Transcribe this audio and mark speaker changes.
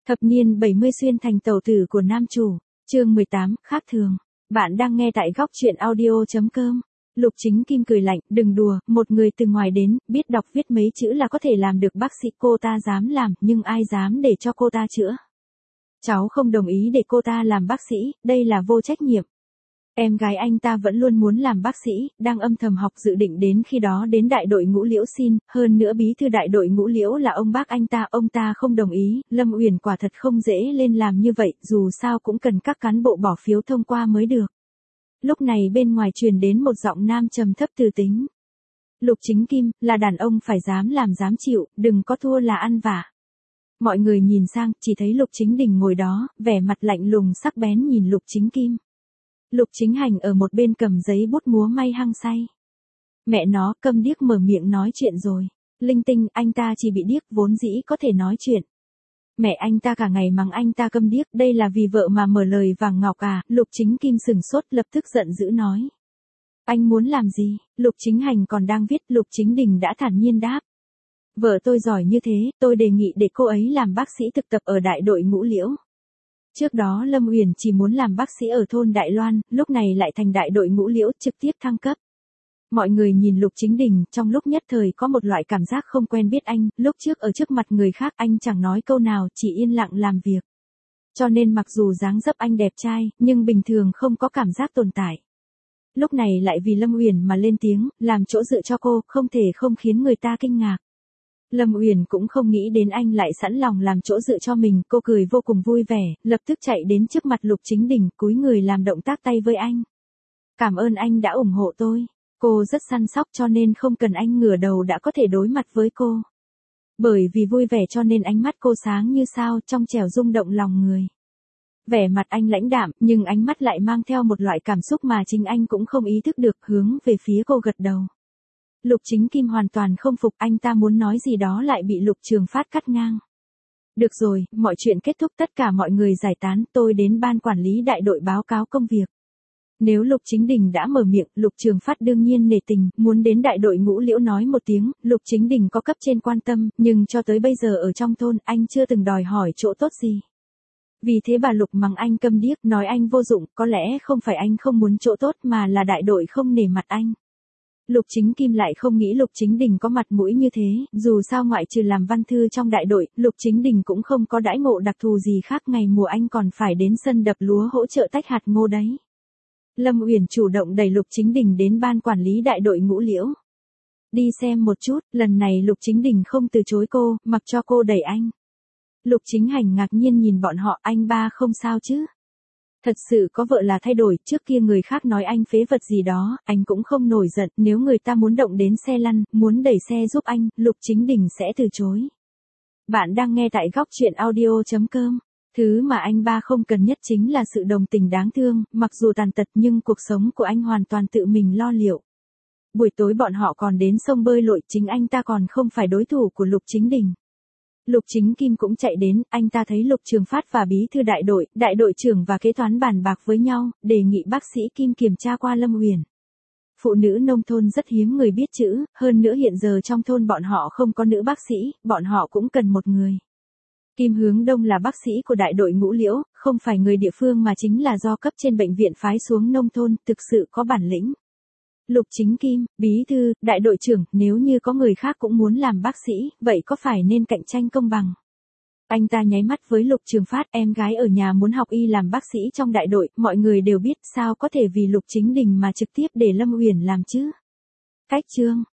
Speaker 1: Thập niên 70 xuyên thành tẩu tử của nam chủ, chương 18, khác thường. Bạn đang nghe tại góc truyện audio.com. Lục Chính Kim cười lạnh, đừng đùa, một người từ ngoài đến, biết đọc viết mấy chữ là có thể làm được bác sĩ, cô ta dám làm, nhưng ai dám để cho cô ta chữa. Cháu không đồng ý để cô ta làm bác sĩ, đây là vô trách nhiệm. Em gái anh ta vẫn luôn muốn làm bác sĩ, đang âm thầm học dự định đến khi đó đến đại đội ngũ Liễu xin, hơn nữa bí thư đại đội ngũ Liễu là ông bác ông ta không đồng ý, Lâm Uyển quả thật không dễ lên làm như vậy, dù sao cũng cần các cán bộ bỏ phiếu thông qua mới được. Lúc này bên ngoài truyền đến một giọng nam trầm thấp từ tính. Lục Chính Kim, là đàn ông phải dám làm dám chịu, đừng có thua là ăn vạ. Mọi người nhìn sang, chỉ thấy Lục Chính Đình ngồi đó, vẻ mặt lạnh lùng sắc bén nhìn Lục Chính Kim. Lục Chính Hành ở một bên cầm giấy bút múa may hăng say. Mẹ nó, câm điếc mở miệng nói chuyện rồi. Linh tinh, anh ta chỉ bị điếc vốn dĩ có thể nói chuyện. Mẹ anh ta cả ngày mắng anh ta câm điếc, đây là vì vợ mà mở lời vàng ngọc à, Lục Chính Kim sừng sốt lập tức giận dữ nói. Anh muốn làm gì? Lục Chính Hành còn đang viết, Lục Chính Đình đã thản nhiên đáp. Vợ tôi giỏi như thế, tôi đề nghị để cô ấy làm bác sĩ thực tập ở đại đội ngũ Liễu. Trước đó Lâm Uyển chỉ muốn làm bác sĩ ở thôn Đại Loan, lúc này lại thành đại đội ngũ Liễu trực tiếp thăng cấp. Mọi người nhìn Lục Chính Đình, trong lúc nhất thời có một loại cảm giác không quen biết anh, lúc trước ở trước mặt người khác anh chẳng nói câu nào, chỉ yên lặng làm việc. Cho nên mặc dù dáng dấp anh đẹp trai, nhưng bình thường không có cảm giác tồn tại. Lúc này lại vì Lâm Uyển mà lên tiếng, làm chỗ dựa cho cô, không thể không khiến người ta kinh ngạc. Lâm Uyển cũng không nghĩ đến anh lại sẵn lòng làm chỗ dựa cho mình, cô cười vô cùng vui vẻ, lập tức chạy đến trước mặt Lục Chính Đình, cúi người làm động tác tay với anh. Cảm ơn anh đã ủng hộ tôi. Cô rất săn sóc cho nên không cần anh ngửa đầu đã có thể đối mặt với cô. Bởi vì vui vẻ cho nên ánh mắt cô sáng như sao, trong trẻo rung động lòng người. Vẻ mặt anh lãnh đạm, nhưng ánh mắt lại mang theo một loại cảm xúc mà chính anh cũng không ý thức được, hướng về phía cô gật đầu. Lục Chính Kim hoàn toàn không phục, anh ta muốn nói gì đó lại bị Lục Trường Phát cắt ngang. Được rồi, mọi chuyện kết thúc, tất cả mọi người giải tán, tôi đến ban quản lý đại đội báo cáo công việc. Nếu Lục Chính Đình đã mở miệng, Lục Trường Phát đương nhiên nể tình, muốn đến đại đội ngũ Liễu nói một tiếng, Lục Chính Đình có cấp trên quan tâm, nhưng cho tới bây giờ ở trong thôn, anh chưa từng đòi hỏi chỗ tốt gì. Vì thế bà Lục mắng anh câm điếc, nói anh vô dụng, có lẽ không phải anh không muốn chỗ tốt mà là đại đội không nể mặt anh. Lục Chính Kim lại không nghĩ Lục Chính Đình có mặt mũi như thế, dù sao ngoại trừ làm văn thư trong đại đội, Lục Chính Đình cũng không có đãi ngộ đặc thù gì khác, ngày mùa anh còn phải đến sân đập lúa hỗ trợ tách hạt ngô đấy. Lâm Uyển chủ động đẩy Lục Chính Đình đến ban quản lý đại đội ngũ Liễu. Đi xem một chút, lần này Lục Chính Đình không từ chối cô, mặc cho cô đẩy anh. Lục Chính Hành ngạc nhiên nhìn bọn họ, anh ba không sao chứ? Thật sự có vợ là thay đổi, trước kia người khác nói anh phế vật gì đó, anh cũng không nổi giận, nếu người ta muốn động đến xe lăn, muốn đẩy xe giúp anh, Lục Chính Đình sẽ từ chối. Bạn đang nghe tại góc truyện audio.com. Thứ mà anh ba không cần nhất chính là sự đồng tình đáng thương, mặc dù tàn tật nhưng cuộc sống của anh hoàn toàn tự mình lo liệu. Buổi tối bọn họ còn đến sông bơi lội, chính anh ta còn không phải đối thủ của Lục Chính Đình. Lục Chính Kim cũng chạy đến, anh ta thấy Lục Trường Phát và bí thư đại đội trưởng và kế toán bàn bạc với nhau, đề nghị bác sĩ Kim kiểm tra qua Lâm Uyển. Phụ nữ nông thôn rất hiếm người biết chữ, hơn nữa hiện giờ trong thôn bọn họ không có nữ bác sĩ, bọn họ cũng cần một người. Kim Hướng Đông là bác sĩ của đại đội ngũ Liễu, không phải người địa phương mà chính là do cấp trên bệnh viện phái xuống nông thôn, thực sự có bản lĩnh. Lục Chính Kim, bí thư, đại đội trưởng, nếu như có người khác cũng muốn làm bác sĩ, vậy có phải nên cạnh tranh công bằng? Anh ta nháy mắt với Lục Trường Phát, em gái ở nhà muốn học y làm bác sĩ trong đại đội, mọi người đều biết, sao có thể vì Lục Chính Đình mà trực tiếp để Lâm Uyển làm chứ? Cách chương.